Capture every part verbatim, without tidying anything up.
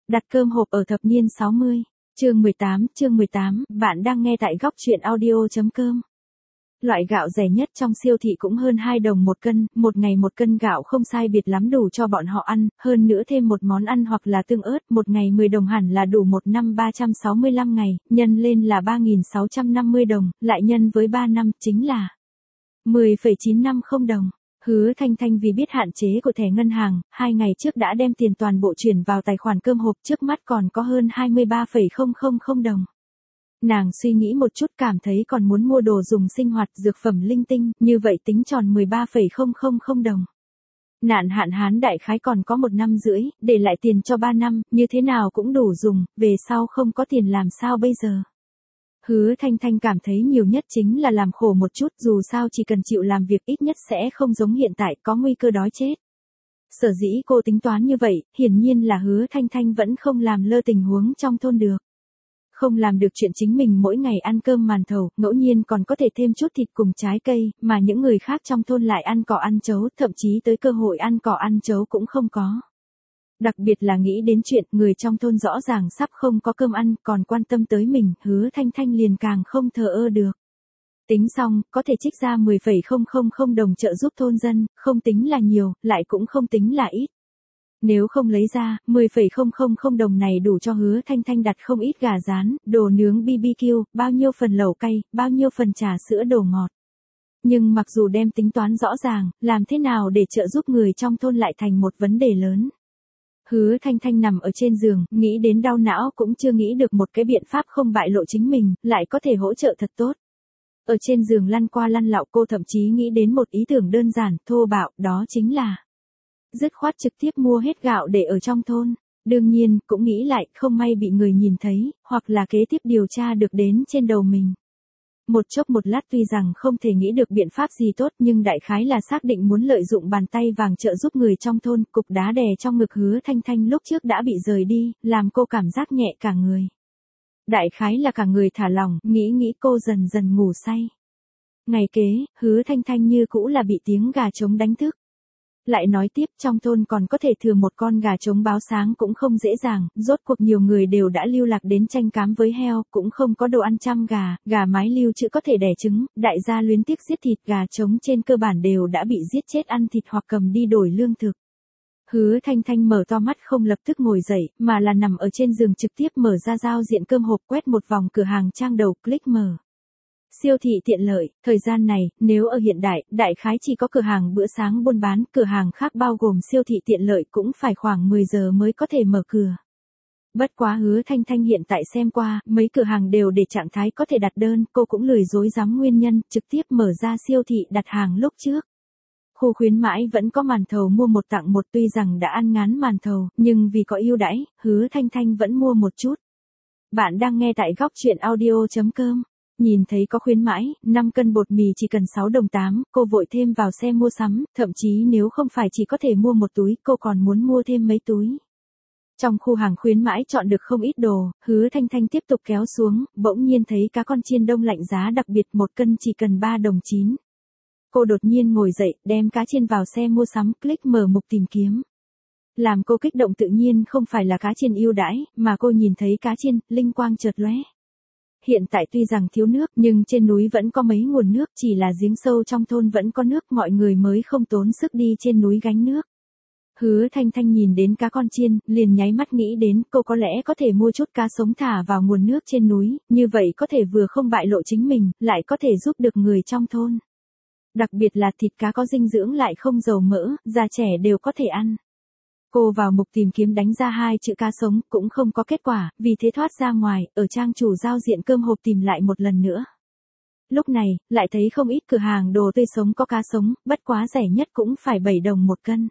Đặt cơm hộp ở thập niên sáu mươi. Chương mười tám, chương mười tám, bạn đang nghe tại góc truyện audio.com. Loại gạo rẻ nhất trong siêu thị cũng hơn hai đồng một cân, một ngày một cân gạo không sai biệt lắm đủ cho bọn họ ăn, hơn nữa thêm một món ăn hoặc là tương ớt, một ngày mười đồng hẳn là đủ một năm ba trăm sáu mươi lăm ngày, nhân lên là ba nghìn sáu trăm năm mươi đồng, lại nhân với ba năm, chính là mười phẩy chín năm không đồng. Hứa Thanh Thanh vì biết hạn chế của thẻ ngân hàng, hai ngày trước đã đem tiền toàn bộ chuyển vào tài khoản cơm hộp, trước mắt còn có hơn hai mươi ba phẩy không không không đồng. Nàng suy nghĩ một chút cảm thấy còn muốn mua đồ dùng sinh hoạt, dược phẩm linh tinh, như vậy tính tròn mười ba phẩy không không không đồng. Nạn hạn hán đại khái còn có một năm rưỡi, để lại tiền cho ba năm, như thế nào cũng đủ dùng, về sau không có tiền làm sao bây giờ. Hứa Thanh Thanh cảm thấy nhiều nhất chính là làm khổ một chút, dù sao chỉ cần chịu làm việc ít nhất sẽ không giống hiện tại có nguy cơ đói chết. Sở dĩ cô tính toán như vậy, hiển nhiên là Hứa Thanh Thanh vẫn không làm lơ tình huống trong thôn được. Không làm được chuyện chính mình mỗi ngày ăn cơm màn thầu, ngẫu nhiên còn có thể thêm chút thịt cùng trái cây, mà những người khác trong thôn lại ăn cỏ ăn chấu, thậm chí tới cơ hội ăn cỏ ăn chấu cũng không có. Đặc biệt là nghĩ đến chuyện người trong thôn rõ ràng sắp không có cơm ăn, còn quan tâm tới mình, Hứa Thanh Thanh liền càng không thờ ơ được. Tính xong, có thể trích ra mười phẩy không không không đồng trợ giúp thôn dân, không tính là nhiều, lại cũng không tính là ít. Nếu không lấy ra, mười phẩy không không không đồng này đủ cho Hứa Thanh Thanh đặt không ít gà rán, đồ nướng bê bê kiu, bao nhiêu phần lẩu cay, bao nhiêu phần trà sữa đồ ngọt. Nhưng mặc dù đem tính toán rõ ràng, làm thế nào để trợ giúp người trong thôn lại thành một vấn đề lớn. Hứa Thanh Thanh nằm ở trên giường, nghĩ đến đau não cũng chưa nghĩ được một cái biện pháp không bại lộ chính mình, lại có thể hỗ trợ thật tốt. Ở trên giường lăn qua lăn lạo cô thậm chí nghĩ đến một ý tưởng đơn giản, thô bạo, đó chính là dứt khoát trực tiếp mua hết gạo để ở trong thôn. Đương nhiên, cũng nghĩ lại, không may bị người nhìn thấy, hoặc là kế tiếp điều tra được đến trên đầu mình. Một chốc một lát tuy rằng không thể nghĩ được biện pháp gì tốt nhưng đại khái là xác định muốn lợi dụng bàn tay vàng trợ giúp người trong thôn, cục đá đè trong ngực Hứa Thanh Thanh lúc trước đã bị rời đi, làm cô cảm giác nhẹ cả người. Đại khái là cả người thả lỏng, nghĩ nghĩ cô dần dần ngủ say. Ngày kế, Hứa Thanh Thanh như cũ là bị tiếng gà trống đánh thức. Lại nói tiếp, trong thôn còn có thể thừa một con gà trống báo sáng cũng không dễ dàng, rốt cuộc nhiều người đều đã lưu lạc đến tranh cám với heo, cũng không có đồ ăn chăm gà, gà mái lưu trữ có thể đẻ trứng, đại gia luyến tiếc giết thịt, gà trống trên cơ bản đều đã bị giết chết ăn thịt hoặc cầm đi đổi lương thực. Hứa Thanh Thanh mở to mắt không lập tức ngồi dậy, mà là nằm ở trên giường trực tiếp mở ra giao diện cơm hộp, quét một vòng cửa hàng trang đầu, click mở. Siêu thị tiện lợi, thời gian này, nếu ở hiện đại, đại khái chỉ có cửa hàng bữa sáng buôn bán, cửa hàng khác bao gồm siêu thị tiện lợi cũng phải khoảng mười giờ mới có thể mở cửa. Bất quá Hứa Thanh Thanh hiện tại xem qua, mấy cửa hàng đều để trạng thái có thể đặt đơn, cô cũng lười dối dám nguyên nhân, trực tiếp mở ra siêu thị đặt hàng lúc trước. Khu khuyến mãi vẫn có màn thầu mua một tặng một, tuy rằng đã ăn ngán màn thầu, nhưng vì có ưu đãi, Hứa Thanh Thanh vẫn mua một chút. Bạn đang nghe tại góc truyện audio.com. Nhìn thấy có khuyến mãi, năm cân bột mì chỉ cần sáu đồng tám, cô vội thêm vào xe mua sắm, thậm chí nếu không phải chỉ có thể mua một túi, cô còn muốn mua thêm mấy túi. Trong khu hàng khuyến mãi chọn được không ít đồ, Hứa Thanh Thanh tiếp tục kéo xuống, bỗng nhiên thấy cá con chiên đông lạnh giá đặc biệt một cân chỉ cần ba đồng chín. Cô đột nhiên ngồi dậy, đem cá chiên vào xe mua sắm, click mở mục tìm kiếm. Làm cô kích động tự nhiên không phải là cá chiên ưu đãi, mà cô nhìn thấy cá chiên, linh quang chợt lóe. Hiện tại tuy rằng thiếu nước nhưng trên núi vẫn có mấy nguồn nước, chỉ là giếng sâu trong thôn vẫn có nước, mọi người mới không tốn sức đi trên núi gánh nước. Hứa Thanh Thanh nhìn đến cá con chiên, liền nháy mắt nghĩ đến cô có lẽ có thể mua chút cá sống thả vào nguồn nước trên núi, như vậy có thể vừa không bại lộ chính mình, lại có thể giúp được người trong thôn. Đặc biệt là thịt cá có dinh dưỡng lại không dầu mỡ, già trẻ đều có thể ăn. Cô vào mục tìm kiếm đánh ra hai chữ cá sống, cũng không có kết quả, vì thế thoát ra ngoài, ở trang chủ giao diện cơm hộp tìm lại một lần nữa. Lúc này, lại thấy không ít cửa hàng đồ tươi sống có cá sống, bất quá rẻ nhất cũng phải bảy đồng một cân.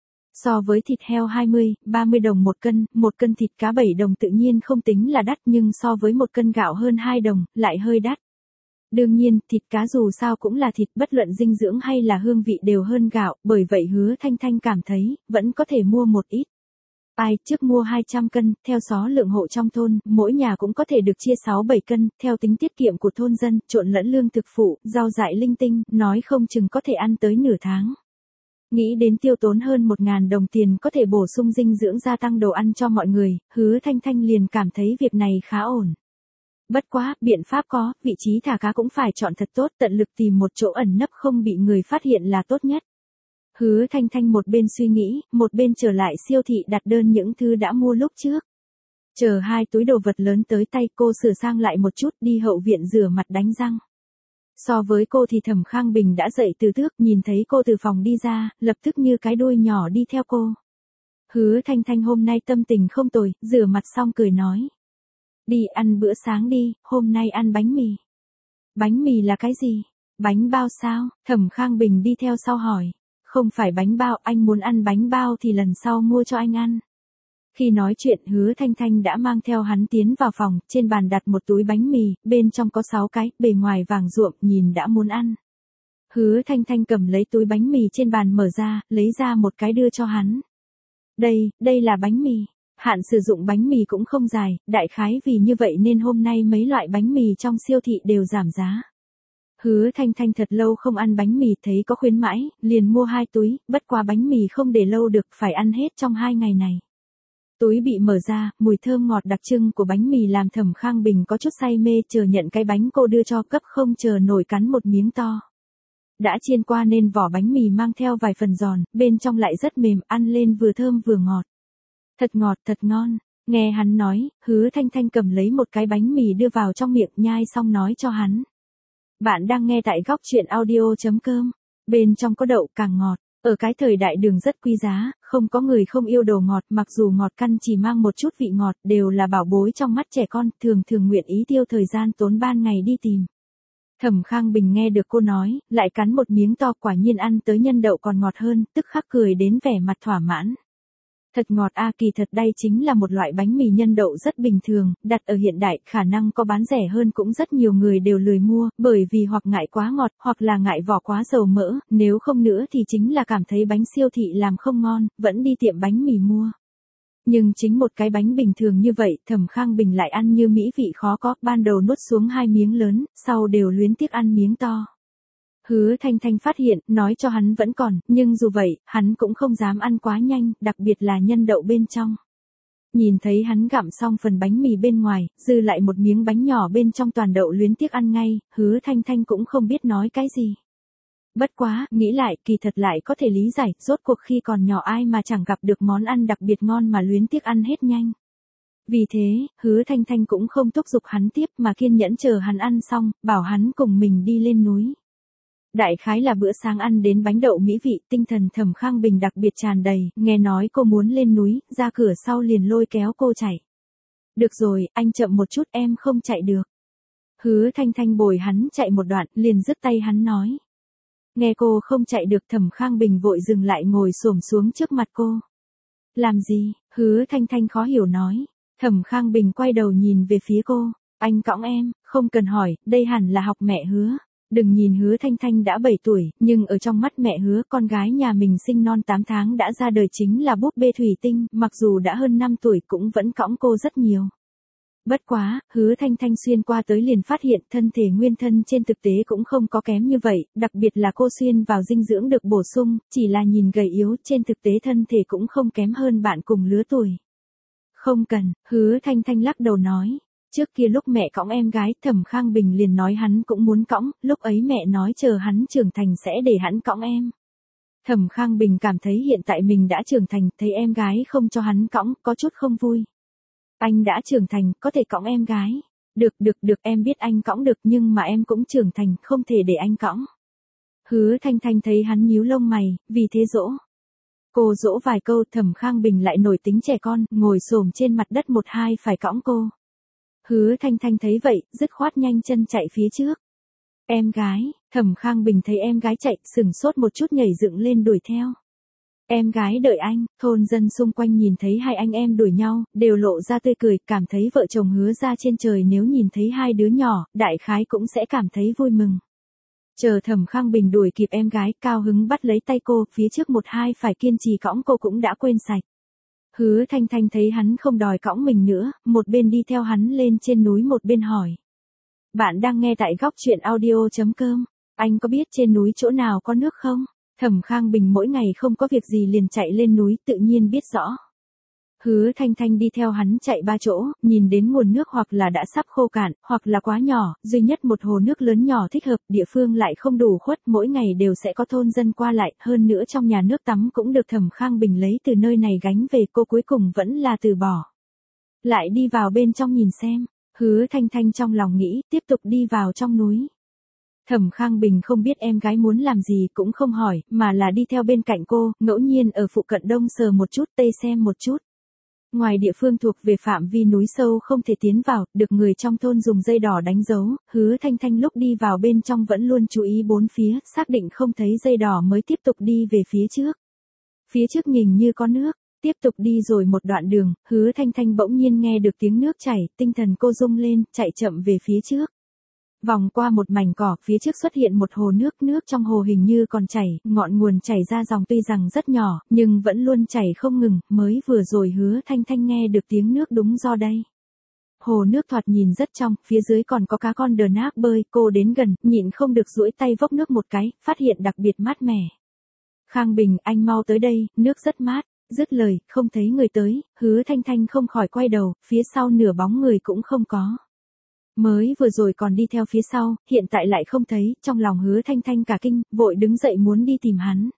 So với thịt heo hai mươi, ba mươi đồng một cân, một cân thịt cá bảy đồng tự nhiên không tính là đắt nhưng so với một cân gạo hơn hai đồng, lại hơi đắt. Đương nhiên, thịt cá dù sao cũng là thịt, bất luận dinh dưỡng hay là hương vị đều hơn gạo, bởi vậy Hứa Thanh Thanh cảm thấy, vẫn có thể mua một ít. Ai, trước mua hai trăm cân, theo số lượng hộ trong thôn, mỗi nhà cũng có thể được chia sáu bảy cân, theo tính tiết kiệm của thôn dân, trộn lẫn lương thực phụ, rau dại linh tinh, nói không chừng có thể ăn tới nửa tháng. Nghĩ đến tiêu tốn hơn một ngàn đồng tiền có thể bổ sung dinh dưỡng gia tăng đồ ăn cho mọi người, Hứa Thanh Thanh liền cảm thấy việc này khá ổn. Bất quá, biện pháp có, vị trí thả cá cũng phải chọn thật tốt, tận lực tìm một chỗ ẩn nấp không bị người phát hiện là tốt nhất. Hứa Thanh Thanh một bên suy nghĩ, một bên trở lại siêu thị đặt đơn những thứ đã mua lúc trước. Chờ hai túi đồ vật lớn tới tay, cô sửa sang lại một chút đi hậu viện rửa mặt đánh răng. So với cô thì Thẩm Khang Bình đã dậy từ trước, nhìn thấy cô từ phòng đi ra, lập tức như cái đuôi nhỏ đi theo cô. Hứa Thanh Thanh hôm nay tâm tình không tồi, rửa mặt xong cười nói. Đi ăn bữa sáng đi, hôm nay ăn bánh mì. Bánh mì là cái gì? Bánh bao sao? Thẩm Khang Bình đi theo sau hỏi. Không phải bánh bao, anh muốn ăn bánh bao thì lần sau mua cho anh ăn. Khi nói chuyện Hứa Thanh Thanh đã mang theo hắn tiến vào phòng, trên bàn đặt một túi bánh mì, bên trong có sáu cái, bề ngoài vàng ruộm, nhìn đã muốn ăn. Hứa Thanh Thanh cầm lấy túi bánh mì trên bàn mở ra, lấy ra một cái đưa cho hắn. Đây, đây là bánh mì. Hạn sử dụng bánh mì cũng không dài, đại khái vì như vậy nên hôm nay mấy loại bánh mì trong siêu thị đều giảm giá. Hứa Thanh Thanh thật lâu không ăn bánh mì thấy có khuyến mãi, liền mua hai túi, bất qua bánh mì không để lâu được, phải ăn hết trong hai ngày này. Túi bị mở ra, mùi thơm ngọt đặc trưng của bánh mì làm Thẩm Khang Bình có chút say mê, chờ nhận cái bánh cô đưa cho cấp không chờ nổi cắn một miếng to. Đã chiên qua nên vỏ bánh mì mang theo vài phần giòn, bên trong lại rất mềm, ăn lên vừa thơm vừa ngọt. Thật ngọt, thật ngon. Nghe hắn nói, Hứa Thanh Thanh cầm lấy một cái bánh mì đưa vào trong miệng, nhai xong nói cho hắn. Bạn đang nghe tại góc truyện audio chấm com. Bên trong có đậu càng ngọt. Ở cái thời đại đường rất quý giá, không có người không yêu đồ ngọt, mặc dù ngọt căn chỉ mang một chút vị ngọt, đều là bảo bối trong mắt trẻ con, thường thường nguyện ý tiêu thời gian tốn ban ngày đi tìm. Thẩm Khang Bình nghe được cô nói, lại cắn một miếng to, quả nhiên ăn tới nhân đậu còn ngọt hơn, tức khắc cười đến vẻ mặt thỏa mãn. Thật ngọt a, kỳ thật đây chính là một loại bánh mì nhân đậu rất bình thường, đặt ở hiện đại, khả năng có bán rẻ hơn cũng rất nhiều người đều lười mua, bởi vì hoặc ngại quá ngọt, hoặc là ngại vỏ quá dầu mỡ, nếu không nữa thì chính là cảm thấy bánh siêu thị làm không ngon, vẫn đi tiệm bánh mì mua. Nhưng chính một cái bánh bình thường như vậy, Thẩm Khang Bình lại ăn như mỹ vị khó có, ban đầu nuốt xuống hai miếng lớn, sau đều luyến tiếc ăn miếng to. Hứa Thanh Thanh phát hiện, nói cho hắn vẫn còn, nhưng dù vậy, hắn cũng không dám ăn quá nhanh, đặc biệt là nhân đậu bên trong. Nhìn thấy hắn gặm xong phần bánh mì bên ngoài, dư lại một miếng bánh nhỏ bên trong toàn đậu luyến tiếc ăn ngay, Hứa Thanh Thanh cũng không biết nói cái gì. Bất quá, nghĩ lại, kỳ thật lại có thể lý giải, rốt cuộc khi còn nhỏ ai mà chẳng gặp được món ăn đặc biệt ngon mà luyến tiếc ăn hết nhanh. Vì thế, Hứa Thanh Thanh cũng không thúc giục hắn tiếp mà kiên nhẫn chờ hắn ăn xong, bảo hắn cùng mình đi lên núi. Đại khái là bữa sáng ăn đến bánh đậu mỹ vị, tinh thần Thẩm Khang Bình đặc biệt tràn đầy, nghe nói cô muốn lên núi, ra cửa sau liền lôi kéo cô chạy. Được rồi, anh chậm một chút, em không chạy được. Hứa Thanh Thanh bồi hắn chạy một đoạn, liền dứt tay hắn nói. Nghe cô không chạy được, Thẩm Khang Bình vội dừng lại ngồi xổm xuống trước mặt cô. Làm gì? Hứa Thanh Thanh khó hiểu nói. Thẩm Khang Bình quay đầu nhìn về phía cô. Anh cõng em, không cần hỏi, đây hẳn là học mẹ Hứa. Đừng nhìn Hứa Thanh Thanh đã bảy tuổi, nhưng ở trong mắt mẹ Hứa, con gái nhà mình sinh non tám tháng đã ra đời chính là búp bê thủy tinh, mặc dù đã hơn năm tuổi cũng vẫn cõng cô rất nhiều. Bất quá, Hứa Thanh Thanh xuyên qua tới liền phát hiện thân thể nguyên thân trên thực tế cũng không có kém như vậy, đặc biệt là cô xuyên vào dinh dưỡng được bổ sung, chỉ là nhìn gầy yếu, trên thực tế thân thể cũng không kém hơn bạn cùng lứa tuổi. Không cần, Hứa Thanh Thanh lắc đầu nói. Trước kia lúc mẹ cõng em gái, Thẩm Khang Bình liền nói hắn cũng muốn cõng, lúc ấy mẹ nói chờ hắn trưởng thành sẽ để hắn cõng em. Thẩm Khang Bình cảm thấy hiện tại mình đã trưởng thành, thấy em gái không cho hắn cõng, có chút không vui. Anh đã trưởng thành, có thể cõng em gái. Được được được, em biết anh cõng được nhưng mà em cũng trưởng thành, không thể để anh cõng. Hứa Thanh Thanh thấy hắn nhíu lông mày, vì thế dỗ. Cô dỗ vài câu, Thẩm Khang Bình lại nổi tính trẻ con, ngồi xổm trên mặt đất một hai phải cõng cô. Hứa Thanh Thanh thấy vậy, dứt khoát nhanh chân chạy phía trước. Em gái, Thẩm Khang Bình thấy em gái chạy, sừng sốt một chút nhảy dựng lên đuổi theo. Em gái đợi anh, thôn dân xung quanh nhìn thấy hai anh em đuổi nhau, đều lộ ra tươi cười, cảm thấy vợ chồng Hứa ra trên trời nếu nhìn thấy hai đứa nhỏ, đại khái cũng sẽ cảm thấy vui mừng. Chờ Thẩm Khang Bình đuổi kịp em gái, cao hứng bắt lấy tay cô, phía trước một hai phải kiên trì cõng cô cũng đã quên sạch. Hứa Thanh Thanh thấy hắn không đòi cõng mình nữa, một bên đi theo hắn lên trên núi một bên hỏi. Bạn đang nghe tại góc truyện audio chấm com, anh có biết trên núi chỗ nào có nước không? Thẩm Khang Bình mỗi ngày không có việc gì liền chạy lên núi, tự nhiên biết rõ. Hứa Thanh Thanh đi theo hắn chạy ba chỗ, nhìn đến nguồn nước hoặc là đã sắp khô cạn, hoặc là quá nhỏ, duy nhất một hồ nước lớn nhỏ thích hợp, địa phương lại không đủ khuất, mỗi ngày đều sẽ có thôn dân qua lại, hơn nữa trong nhà nước tắm cũng được Thẩm Khang Bình lấy từ nơi này gánh về, cô cuối cùng vẫn là từ bỏ. Lại đi vào bên trong nhìn xem, Hứa Thanh Thanh trong lòng nghĩ, tiếp tục đi vào trong núi. Thẩm Khang Bình không biết em gái muốn làm gì cũng không hỏi, mà là đi theo bên cạnh cô, ngẫu nhiên ở phụ cận đông sờ một chút, tây xem một chút. Ngoài địa phương thuộc về phạm vi núi sâu không thể tiến vào, được người trong thôn dùng dây đỏ đánh dấu, Hứa Thanh Thanh lúc đi vào bên trong vẫn luôn chú ý bốn phía, xác định không thấy dây đỏ mới tiếp tục đi về phía trước. Phía trước nhìn như có nước, tiếp tục đi rồi một đoạn đường, Hứa Thanh Thanh bỗng nhiên nghe được tiếng nước chảy, tinh thần cô rung lên, chạy chậm về phía trước. Vòng qua một mảnh cỏ, phía trước xuất hiện một hồ nước, nước trong hồ hình như còn chảy, ngọn nguồn chảy ra dòng tuy rằng rất nhỏ, nhưng vẫn luôn chảy không ngừng, mới vừa rồi Hứa Thanh Thanh nghe được tiếng nước đúng do đây. Hồ nước thoạt nhìn rất trong, phía dưới còn có cá con đờ nác bơi, cô đến gần, nhịn không được duỗi tay vốc nước một cái, phát hiện đặc biệt mát mẻ. Khang Bình, anh mau tới đây, nước rất mát. Dứt lời, không thấy người tới, Hứa Thanh Thanh không khỏi quay đầu, phía sau nửa bóng người cũng không có. Mới vừa rồi còn đi theo phía sau, hiện tại lại không thấy, trong lòng Hứa Thanh Thanh cả kinh, vội đứng dậy muốn đi tìm hắn.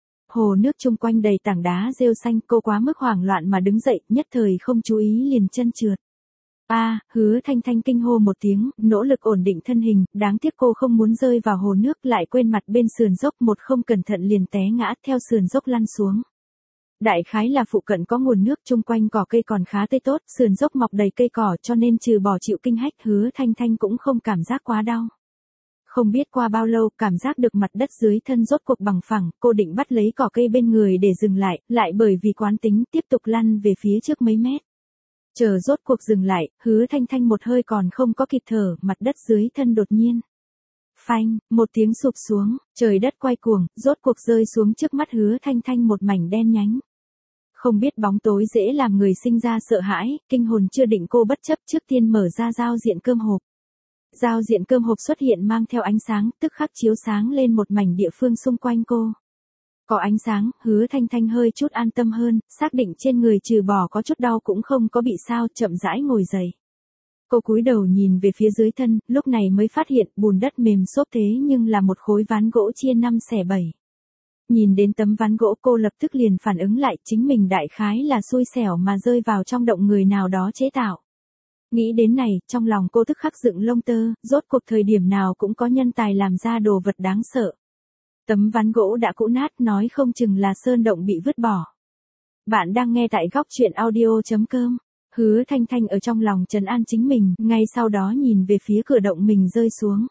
Hồ nước chung quanh đầy tảng đá rêu xanh, cô quá mức hoảng loạn mà đứng dậy, nhất thời không chú ý liền chân trượt. A, à, Hứa Thanh Thanh kinh hô một tiếng, nỗ lực ổn định thân hình, đáng tiếc cô không muốn rơi vào hồ nước, lại quên mặt bên sườn dốc, một không cẩn thận liền té ngã, theo sườn dốc lăn xuống. Đại khái là phụ cận có nguồn nước, chung quanh cỏ cây còn khá tươi tốt, sườn dốc mọc đầy cây cỏ cho nên trừ bỏ chịu kinh hách, Hứa Thanh Thanh cũng không cảm giác quá đau. Không biết qua bao lâu, cảm giác được mặt đất dưới thân rốt cuộc bằng phẳng, cô định bắt lấy cỏ cây bên người để dừng lại, lại bởi vì quán tính tiếp tục lăn về phía trước mấy mét. Chờ rốt cuộc dừng lại, Hứa Thanh Thanh một hơi còn không có kịp thở, mặt đất dưới thân đột nhiên. Phanh, một tiếng sụp xuống, trời đất quay cuồng, rốt cuộc rơi xuống trước mắt Hứa Thanh Thanh một mảnh đen nhánh. Không biết bóng tối dễ làm người sinh ra sợ hãi, kinh hồn chưa định cô bất chấp trước tiên mở ra giao diện cơm hộp. Giao diện cơm hộp xuất hiện mang theo ánh sáng, tức khắc chiếu sáng lên một mảnh địa phương xung quanh cô. Có ánh sáng, Hứa Thanh Thanh hơi chút an tâm hơn, xác định trên người trừ bỏ có chút đau cũng không có bị sao, chậm rãi ngồi dậy. Cô cúi đầu nhìn về phía dưới thân, lúc này mới phát hiện bùn đất mềm xốp thế nhưng là một khối ván gỗ chia năm xẻ bảy. Nhìn đến tấm ván gỗ cô lập tức liền phản ứng lại chính mình đại khái là xui xẻo mà rơi vào trong động người nào đó chế tạo. Nghĩ đến này, trong lòng cô tức khắc dựng lông tơ, rốt cuộc thời điểm nào cũng có nhân tài làm ra đồ vật đáng sợ. Tấm ván gỗ đã cũ nát nói không chừng là sơn động bị vứt bỏ. Bạn đang nghe tại góc truyện audio chấm com. Hứa Thanh Thanh ở trong lòng trấn an chính mình, ngay sau đó nhìn về phía cửa động mình rơi xuống.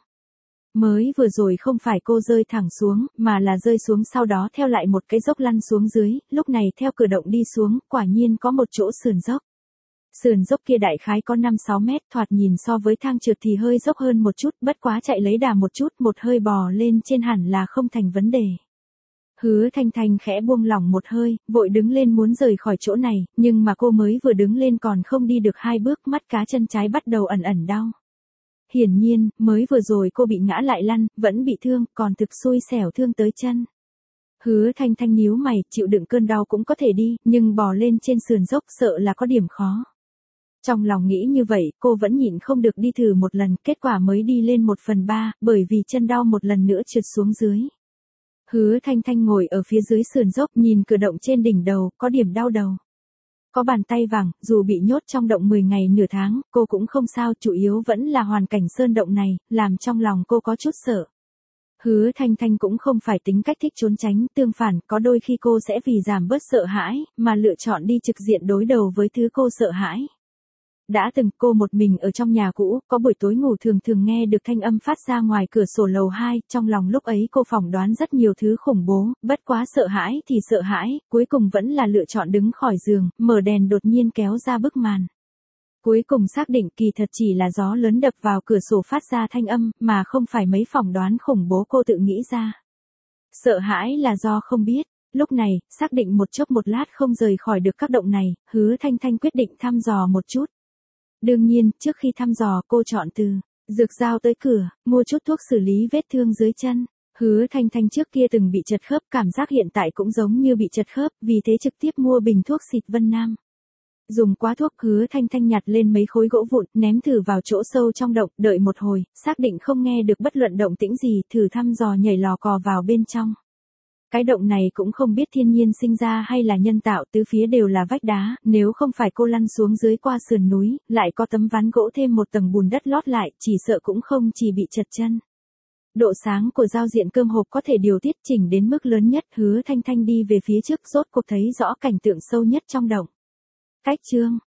Mới vừa rồi không phải cô rơi thẳng xuống, mà là rơi xuống sau đó theo lại một cái dốc lăn xuống dưới, lúc này theo cửa động đi xuống, quả nhiên có một chỗ sườn dốc. Sườn dốc kia đại khái có năm sáu mét, thoạt nhìn so với thang trượt thì hơi dốc hơn một chút, bất quá chạy lấy đà một chút, một hơi bò lên trên hẳn là không thành vấn đề. Hứa Thanh Thanh khẽ buông lỏng một hơi, vội đứng lên muốn rời khỏi chỗ này, nhưng mà cô mới vừa đứng lên còn không đi được hai bước, mắt cá chân trái bắt đầu ẩn ẩn đau. Hiển nhiên, mới vừa rồi cô bị ngã lại lăn, vẫn bị thương, còn thực xui xẻo thương tới chân. Hứa Thanh Thanh nhíu mày, chịu đựng cơn đau cũng có thể đi, nhưng bò lên trên sườn dốc sợ là có điểm khó. Trong lòng nghĩ như vậy, cô vẫn nhịn không được đi thử một lần, kết quả mới đi lên một phần ba, bởi vì chân đau một lần nữa trượt xuống dưới. Hứa Thanh Thanh ngồi ở phía dưới sườn dốc nhìn cửa động trên đỉnh đầu, có điểm đau đầu. Có bàn tay vàng, dù bị nhốt trong động mười ngày nửa tháng, cô cũng không sao, chủ yếu vẫn là hoàn cảnh sơn động này, làm trong lòng cô có chút sợ. Hứa Thanh Thanh cũng không phải tính cách thích trốn tránh, tương phản, có đôi khi cô sẽ vì giảm bớt sợ hãi, mà lựa chọn đi trực diện đối đầu với thứ cô sợ hãi. Đã từng cô một mình ở trong nhà cũ, có buổi tối ngủ thường thường nghe được thanh âm phát ra ngoài cửa sổ lầu hai, trong lòng lúc ấy cô phỏng đoán rất nhiều thứ khủng bố, bất quá sợ hãi thì sợ hãi, cuối cùng vẫn là lựa chọn đứng khỏi giường, mở đèn đột nhiên kéo ra bức màn. Cuối cùng xác định kỳ thật chỉ là gió lớn đập vào cửa sổ phát ra thanh âm, mà không phải mấy phỏng đoán khủng bố cô tự nghĩ ra. Sợ hãi là do không biết. Lúc này, xác định một chốc một lát không rời khỏi được các động này, Hứa Thanh Thanh quyết định thăm dò một chút. Đương nhiên, trước khi thăm dò cô chọn từ dược dao tới cửa, mua chút thuốc xử lý vết thương dưới chân. Hứa Thanh Thanh trước kia từng bị trật khớp, cảm giác hiện tại cũng giống như bị trật khớp, vì thế trực tiếp mua bình thuốc xịt Vân Nam. Dùng quá thuốc, Hứa Thanh Thanh nhặt lên mấy khối gỗ vụn, ném thử vào chỗ sâu trong động, đợi một hồi, xác định không nghe được bất luận động tĩnh gì, thử thăm dò nhảy lò cò vào bên trong. Cái động này cũng không biết thiên nhiên sinh ra hay là nhân tạo, tứ phía đều là vách đá, nếu không phải cô lăn xuống dưới qua sườn núi, lại có tấm ván gỗ thêm một tầng bùn đất lót lại, chỉ sợ cũng không chỉ bị trật chân. Độ sáng của giao diện cơm hộp có thể điều tiết chỉnh đến mức lớn nhất, Hứa Thanh Thanh đi về phía trước, rốt cuộc thấy rõ cảnh tượng sâu nhất trong động. Cách chương